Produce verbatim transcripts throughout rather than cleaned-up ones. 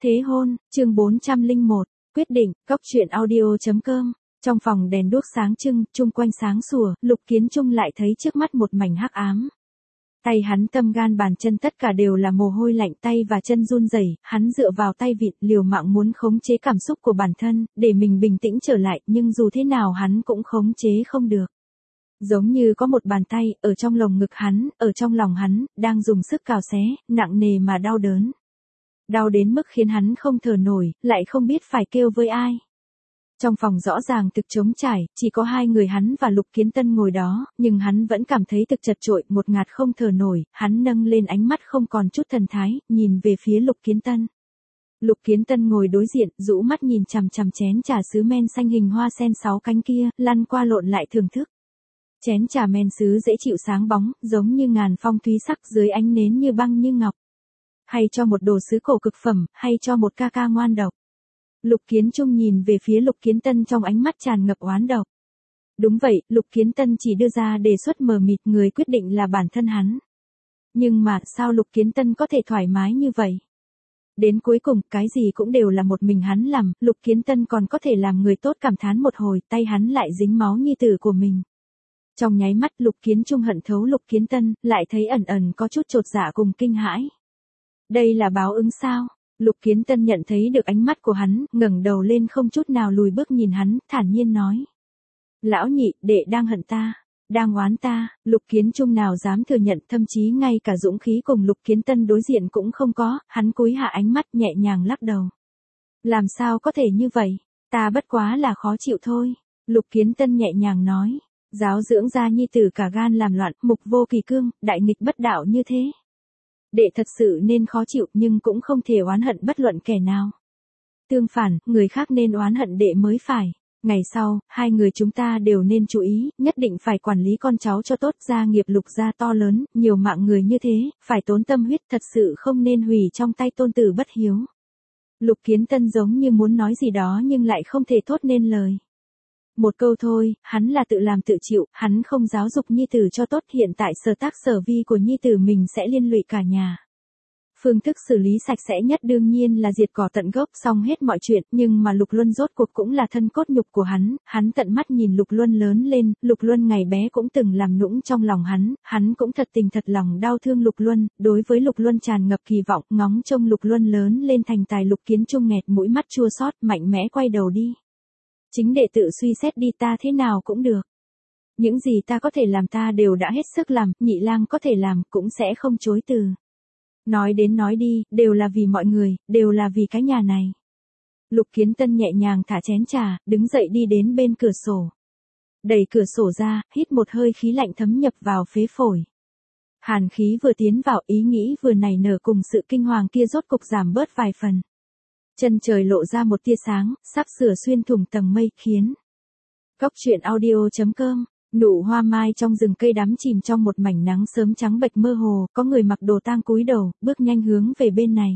Thế hôn, chương bốn trăm lẻ một, quyết định, cóc truyện audio chấm com. Trong phòng đèn đuốc sáng trưng, chung quanh sáng sủa, Lục Kiến Trung lại thấy trước mắt một mảnh hắc ám. Tay hắn tâm gan bàn chân tất cả đều là mồ hôi lạnh, tay và chân run rẩy, hắn dựa vào tay vịn liều mạng muốn khống chế cảm xúc của bản thân, để mình bình tĩnh trở lại, nhưng dù thế nào hắn cũng khống chế không được. Giống như có một bàn tay, ở trong lồng ngực hắn, ở trong lòng hắn, đang dùng sức cào xé, nặng nề mà đau đớn. Đau đến mức khiến hắn không thở nổi, lại không biết phải kêu với ai. Trong phòng rõ ràng thực trống trải, chỉ có hai người hắn và Lục Kiến Tân ngồi đó, nhưng hắn vẫn cảm thấy thực chật chội, một ngạt không thở nổi, hắn nâng lên ánh mắt không còn chút thần thái, nhìn về phía Lục Kiến Tân. Lục Kiến Tân ngồi đối diện, rũ mắt nhìn chằm chằm chén trà sứ men xanh hình hoa sen sáu cánh kia, lăn qua lộn lại thưởng thức. Chén trà men sứ dễ chịu sáng bóng, giống như ngàn phong thúy sắc dưới ánh nến như băng như ngọc. Hay cho một đồ sứ cổ cực phẩm, hay cho một ca ca ngoan độc. Lục Kiến Trung nhìn về phía Lục Kiến Tân trong ánh mắt tràn ngập oán độc. Đúng vậy, Lục Kiến Tân chỉ đưa ra đề xuất mờ mịt, người quyết định là bản thân hắn. Nhưng mà, sao Lục Kiến Tân có thể thoải mái như vậy? Đến cuối cùng, cái gì cũng đều là một mình hắn làm, Lục Kiến Tân còn có thể làm người tốt cảm thán một hồi, tay hắn lại dính máu nhi tử của mình. Trong nháy mắt Lục Kiến Trung hận thấu Lục Kiến Tân, lại thấy ẩn ẩn có chút chột dạ cùng kinh hãi. Đây là báo ứng sao? Lục Kiến Tân nhận thấy được ánh mắt của hắn, ngẩng đầu lên không chút nào lùi bước nhìn hắn, thản nhiên nói. Lão nhị, đệ đang hận ta, đang oán ta. Lục Kiến Trung nào dám thừa nhận, thậm chí ngay cả dũng khí cùng Lục Kiến Tân đối diện cũng không có, hắn cúi hạ ánh mắt nhẹ nhàng lắc đầu. Làm sao có thể như vậy, ta bất quá là khó chịu thôi. Lục Kiến Tân nhẹ nhàng nói. Giáo dưỡng ra nhi tử cả gan làm loạn, mục vô kỳ cương, đại nghịch bất đạo như thế. Đệ thật sự nên khó chịu, nhưng cũng không thể oán hận bất luận kẻ nào. Tương phản, người khác nên oán hận đệ mới phải. Ngày sau, hai người chúng ta đều nên chú ý, nhất định phải quản lý con cháu cho tốt, gia nghiệp Lục gia to lớn, nhiều mạng người như thế, phải tốn tâm huyết, thật sự không nên hủy trong tay tôn tử bất hiếu. Lục Kiến Tân giống như muốn nói gì đó nhưng lại không thể thốt nên lời. Một câu thôi, hắn là tự làm tự chịu, hắn không giáo dục nhi tử cho tốt, hiện tại sở tác sở vi của nhi tử mình sẽ liên lụy cả nhà. Phương thức xử lý sạch sẽ nhất đương nhiên là diệt cỏ tận gốc, xong hết mọi chuyện, nhưng mà Lục Luân rốt cuộc cũng là thân cốt nhục của hắn, hắn tận mắt nhìn Lục Luân lớn lên, Lục Luân ngày bé cũng từng làm nũng trong lòng hắn, hắn cũng thật tình thật lòng đau thương Lục Luân, đối với Lục Luân tràn ngập kỳ vọng, ngóng trông Lục Luân lớn lên thành tài. Lục Kiến Trung nghẹt mũi mắt chua xót, mạnh mẽ quay đầu đi. Chính đệ tự suy xét đi, ta thế nào cũng được. Những gì ta có thể làm ta đều đã hết sức làm, nhị lang có thể làm, cũng sẽ không chối từ. Nói đến nói đi, đều là vì mọi người, đều là vì cái nhà này. Lục Kiến Tân nhẹ nhàng thả chén trà, đứng dậy đi đến bên cửa sổ. Đẩy cửa sổ ra, hít một hơi khí lạnh thấm nhập vào phế phổi. Hàn khí vừa tiến vào, ý nghĩ vừa nảy nở cùng sự kinh hoàng kia rốt cục giảm bớt vài phần. Chân trời lộ ra một tia sáng, sắp sửa xuyên thủng tầng mây, khiến. Cóc truyện audio chấm com. Nụ hoa mai trong rừng cây đắm chìm trong một mảnh nắng sớm trắng bệch mơ hồ, có người mặc đồ tang cúi đầu, bước nhanh hướng về bên này.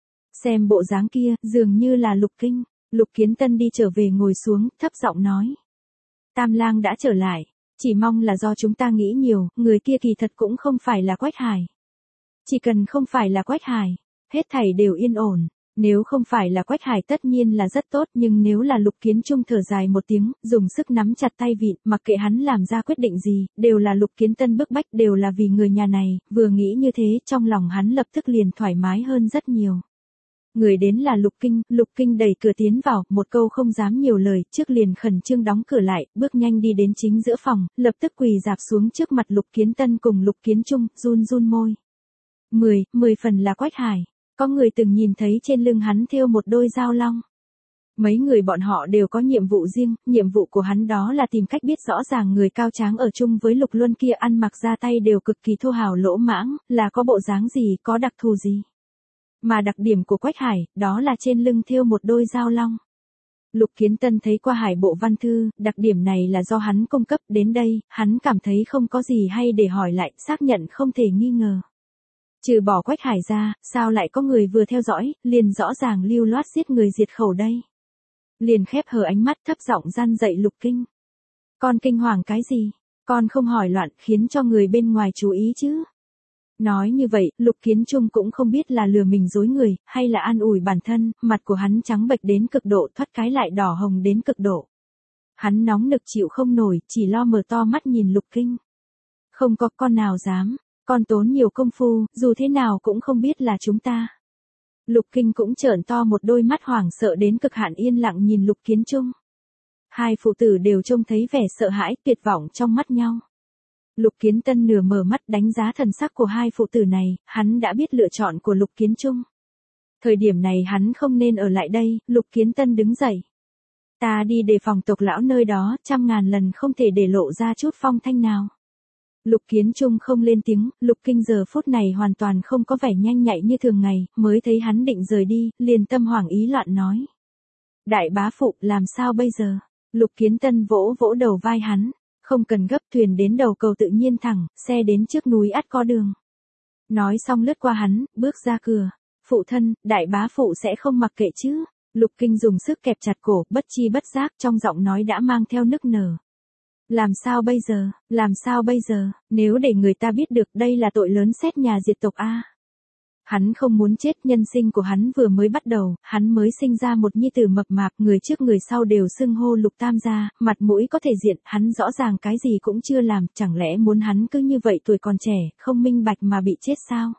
Xem bộ dáng kia, dường như là Lục Kinh. Lục Kiến Tân đi trở về ngồi xuống, thấp giọng nói. Tam lang đã trở lại, chỉ mong là do chúng ta nghĩ nhiều, người kia kỳ thật cũng không phải là Quách Hải. Chỉ cần không phải là Quách Hải, hết thảy đều yên ổn. Nếu không phải là Quách Hải tất nhiên là rất tốt, nhưng nếu là Lục Kiến Trung thở dài một tiếng, dùng sức nắm chặt tay vịn, mặc kệ hắn làm ra quyết định gì, đều là Lục Kiến Tân bức bách, đều là vì người nhà này, vừa nghĩ như thế, trong lòng hắn lập tức liền thoải mái hơn rất nhiều. Người đến là Lục Kinh, Lục Kinh đẩy cửa tiến vào, một câu không dám nhiều lời, trước liền khẩn trương đóng cửa lại, bước nhanh đi đến chính giữa phòng, lập tức quỳ rạp xuống trước mặt Lục Kiến Tân cùng Lục Kiến Trung, run run môi. Mười, mười phần là Quách Hải. Có người từng nhìn thấy trên lưng hắn thêu một đôi dao long. Mấy người bọn họ đều có nhiệm vụ riêng, nhiệm vụ của hắn đó là tìm cách biết rõ ràng người cao tráng ở chung với Lục Luân kia ăn mặc ra tay đều cực kỳ thô hào lỗ mãng, là có bộ dáng gì, có đặc thù gì. Mà đặc điểm của Quách Hải, đó là trên lưng thêu một đôi dao long. Lục Kiến Tân thấy qua hải bộ văn thư, đặc điểm này là do hắn cung cấp, đến đây, hắn cảm thấy không có gì hay để hỏi lại, xác nhận không thể nghi ngờ. Trừ bỏ Quách Hải ra, sao lại có người vừa theo dõi, liền rõ ràng lưu loát giết người diệt khẩu đây. Liền khép hờ ánh mắt thấp giọng gian dạy Lục Kinh. Con kinh hoàng cái gì? Con không hỏi loạn khiến cho người bên ngoài chú ý chứ. Nói như vậy, Lục Kiến Trung cũng không biết là lừa mình dối người, hay là an ủi bản thân, mặt của hắn trắng bệch đến cực độ, thoát cái lại đỏ hồng đến cực độ. Hắn nóng nực chịu không nổi, chỉ lo mở to mắt nhìn Lục Kinh. Không có con nào dám, con tốn nhiều công phu, dù thế nào cũng không biết là chúng ta. Lục Kinh cũng trợn to một đôi mắt hoảng sợ đến cực hạn yên lặng nhìn Lục Kiến Trung. Hai phụ tử đều trông thấy vẻ sợ hãi, tuyệt vọng trong mắt nhau. Lục Kiến Tân nửa mở mắt đánh giá thần sắc của hai phụ tử này, hắn đã biết lựa chọn của Lục Kiến Trung. Thời điểm này hắn không nên ở lại đây, Lục Kiến Tân đứng dậy. Ta đi đề phòng tộc lão nơi đó, trăm ngàn lần không thể để lộ ra chút phong thanh nào. Lục Kiến Trung không lên tiếng, Lục Kinh giờ phút này hoàn toàn không có vẻ nhanh nhạy như thường ngày, mới thấy hắn định rời đi, liền tâm hoảng ý loạn nói. Đại bá phụ, làm sao bây giờ? Lục Kiến Tân vỗ vỗ đầu vai hắn, không cần gấp, thuyền đến đầu cầu tự nhiên thẳng, xe đến trước núi ắt có đường. Nói xong lướt qua hắn, bước ra cửa. Phụ thân, đại bá phụ sẽ không mặc kệ chứ? Lục Kinh dùng sức kẹp chặt cổ, bất chi bất giác trong giọng nói đã mang theo nức nở. Làm sao bây giờ, làm sao bây giờ, nếu để người ta biết được đây là tội lớn xét nhà diệt tộc a. Hắn không muốn chết, nhân sinh của hắn vừa mới bắt đầu, hắn mới sinh ra một nhi tử mập mạp, người trước người sau đều xưng hô Lục Tam gia, mặt mũi có thể diện, hắn rõ ràng cái gì cũng chưa làm, chẳng lẽ muốn hắn cứ như vậy tuổi còn trẻ, không minh bạch mà bị chết sao?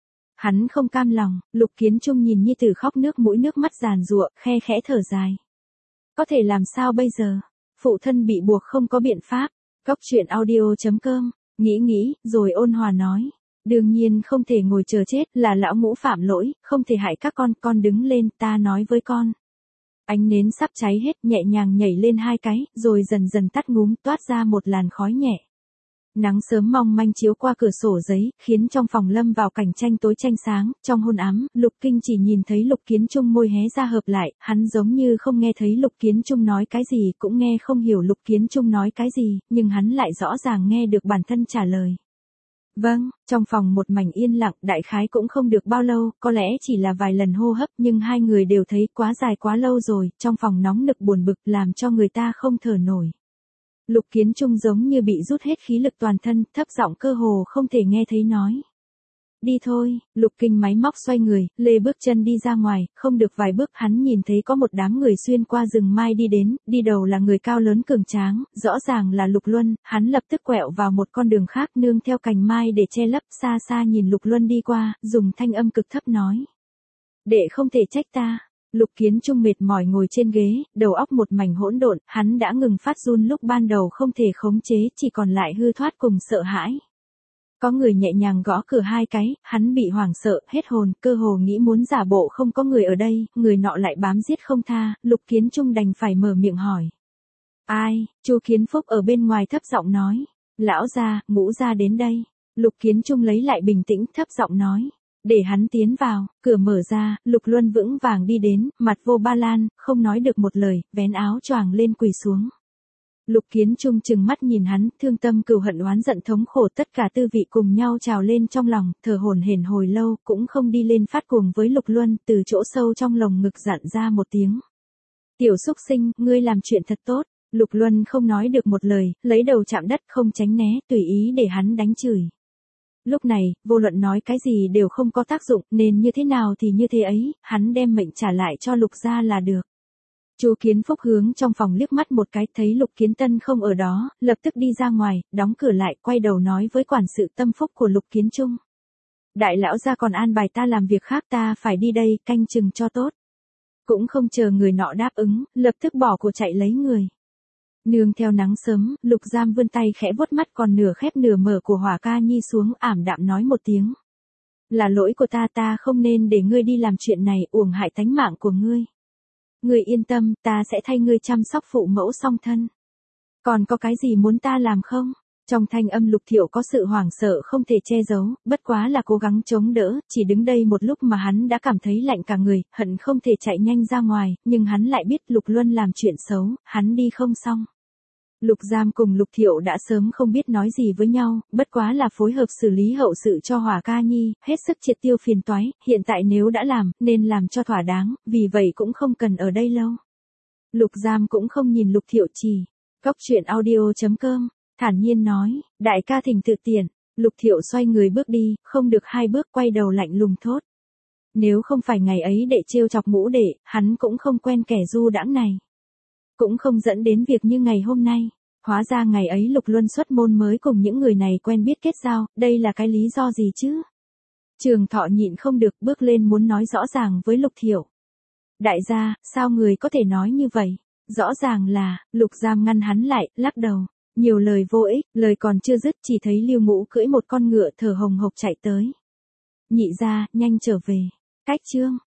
Hắn không cam lòng, Lục Kiến Trung nhìn nhi tử khóc nước mũi nước mắt giàn giụa, khe khẽ thở dài. Có thể làm sao bây giờ? Phụ thân bị buộc không có biện pháp. Góc truyện audio chấm com, nghĩ nghĩ, rồi ôn hòa nói. Đương nhiên không thể ngồi chờ chết, là lão ngũ phạm lỗi, không thể hại các con, con đứng lên, ta nói với con. Ánh nến sắp cháy hết, nhẹ nhàng nhảy lên hai cái, rồi dần dần tắt ngúm, toát ra một làn khói nhẹ. Nắng sớm mong manh chiếu qua cửa sổ giấy, khiến trong phòng lâm vào cảnh tranh tối tranh sáng, trong hôn ám, Lục Kinh chỉ nhìn thấy Lục Kiến Trung môi hé ra hợp lại, hắn giống như không nghe thấy Lục Kiến Trung nói cái gì, cũng nghe không hiểu Lục Kiến Trung nói cái gì, nhưng hắn lại rõ ràng nghe được bản thân trả lời. Vâng, trong phòng một mảnh yên lặng, đại khái cũng không được bao lâu, có lẽ chỉ là vài lần hô hấp, nhưng hai người đều thấy quá dài quá lâu rồi, trong phòng nóng nực buồn bực làm cho người ta không thở nổi. Lục Kiến Trung giống như bị rút hết khí lực toàn thân, thấp giọng cơ hồ không thể nghe thấy nói. Đi thôi, Lục Kinh máy móc xoay người, lê bước chân đi ra ngoài, không được vài bước hắn nhìn thấy có một đám người xuyên qua rừng mai đi đến, đi đầu là người cao lớn cường tráng, rõ ràng là Lục Luân, hắn lập tức quẹo vào một con đường khác nương theo cành mai để che lấp, xa xa nhìn Lục Luân đi qua, dùng thanh âm cực thấp nói. Đệ không thể trách ta. Lục Kiến Trung mệt mỏi ngồi trên ghế, đầu óc một mảnh hỗn độn, hắn đã ngừng phát run lúc ban đầu không thể khống chế, chỉ còn lại hư thoát cùng sợ hãi. Có người nhẹ nhàng gõ cửa hai cái, hắn bị hoảng sợ, hết hồn, cơ hồ nghĩ muốn giả bộ không có người ở đây, người nọ lại bám giết không tha, Lục Kiến Trung đành phải mở miệng hỏi. Ai? Chu Kiến Phúc ở bên ngoài thấp giọng nói. Lão gia, Ngũ gia đến đây. Lục Kiến Trung lấy lại bình tĩnh, thấp giọng nói. Để hắn tiến vào, cửa mở ra, Lục Luân vững vàng đi đến, mặt vô ba lan, không nói được một lời, vén áo choàng lên quỳ xuống. Lục Kiến Trung chừng mắt nhìn hắn, thương tâm cừu hận oán giận thống khổ tất cả tư vị cùng nhau trào lên trong lòng, thở hổn hển hồi lâu, cũng không đi lên phát cuồng với Lục Luân, từ chỗ sâu trong lồng ngực dặn ra một tiếng. Tiểu xúc sinh, ngươi làm chuyện thật tốt. Lục Luân không nói được một lời, lấy đầu chạm đất không tránh né, tùy ý để hắn đánh chửi. Lúc này, vô luận nói cái gì đều không có tác dụng, nên như thế nào thì như thế ấy, hắn đem mệnh trả lại cho Lục gia là được. Chu Kiến Phúc hướng trong phòng liếc mắt một cái, thấy Lục Kiến Tân không ở đó, lập tức đi ra ngoài, đóng cửa lại, quay đầu nói với quản sự tâm phúc của Lục Kiến Trung. Đại lão gia còn an bài ta làm việc khác, ta phải đi đây, canh chừng cho tốt. Cũng không chờ người nọ đáp ứng, lập tức bỏ của chạy lấy người. Nương theo nắng sớm, Lục Giam vươn tay khẽ vuốt mắt còn nửa khép nửa mở của Hỏa Ca Nhi xuống, ảm đạm nói một tiếng. Là lỗi của ta, ta không nên để ngươi đi làm chuyện này, uổng hại tánh mạng của ngươi. Ngươi yên tâm, ta sẽ thay ngươi chăm sóc phụ mẫu song thân. Còn có cái gì muốn ta làm không? Trong thanh âm Lục Thiệu có sự hoảng sợ không thể che giấu, bất quá là cố gắng chống đỡ, chỉ đứng đây một lúc mà hắn đã cảm thấy lạnh cả người, hận không thể chạy nhanh ra ngoài, nhưng hắn lại biết Lục Luân làm chuyện xấu, hắn đi không xong. Lục Giam cùng Lục Thiệu đã sớm không biết nói gì với nhau, bất quá là phối hợp xử lý hậu sự cho Hỏa Ca Nhi, hết sức triệt tiêu phiền toái, hiện tại nếu đã làm, nên làm cho thỏa đáng, vì vậy cũng không cần ở đây lâu. Lục Giam cũng không nhìn Lục Thiệu chỉ. Góc truyện audio chấm com, thản nhiên nói, đại ca thỉnh tự tiện. Lục Thiệu xoay người bước đi, không được hai bước quay đầu lạnh lùng thốt. Nếu không phải ngày ấy đệ trêu chọc Ngũ đệ, hắn cũng không quen kẻ du đãng này. Cũng không dẫn đến việc như ngày hôm nay. Hóa ra ngày ấy Lục Luân xuất môn mới cùng những người này quen biết kết giao, đây là cái lý do gì chứ? Trường Thọ nhịn không được bước lên muốn nói rõ ràng với Lục Thiệu. Đại gia, sao người có thể nói như vậy? Rõ ràng là, Lục Giam ngăn hắn lại, lắc đầu. Nhiều lời vô ích, lời còn chưa dứt chỉ thấy Lưu Ngũ cưỡi một con ngựa thở hồng hộc chạy tới. Nhị gia, nhanh trở về. Cách chương.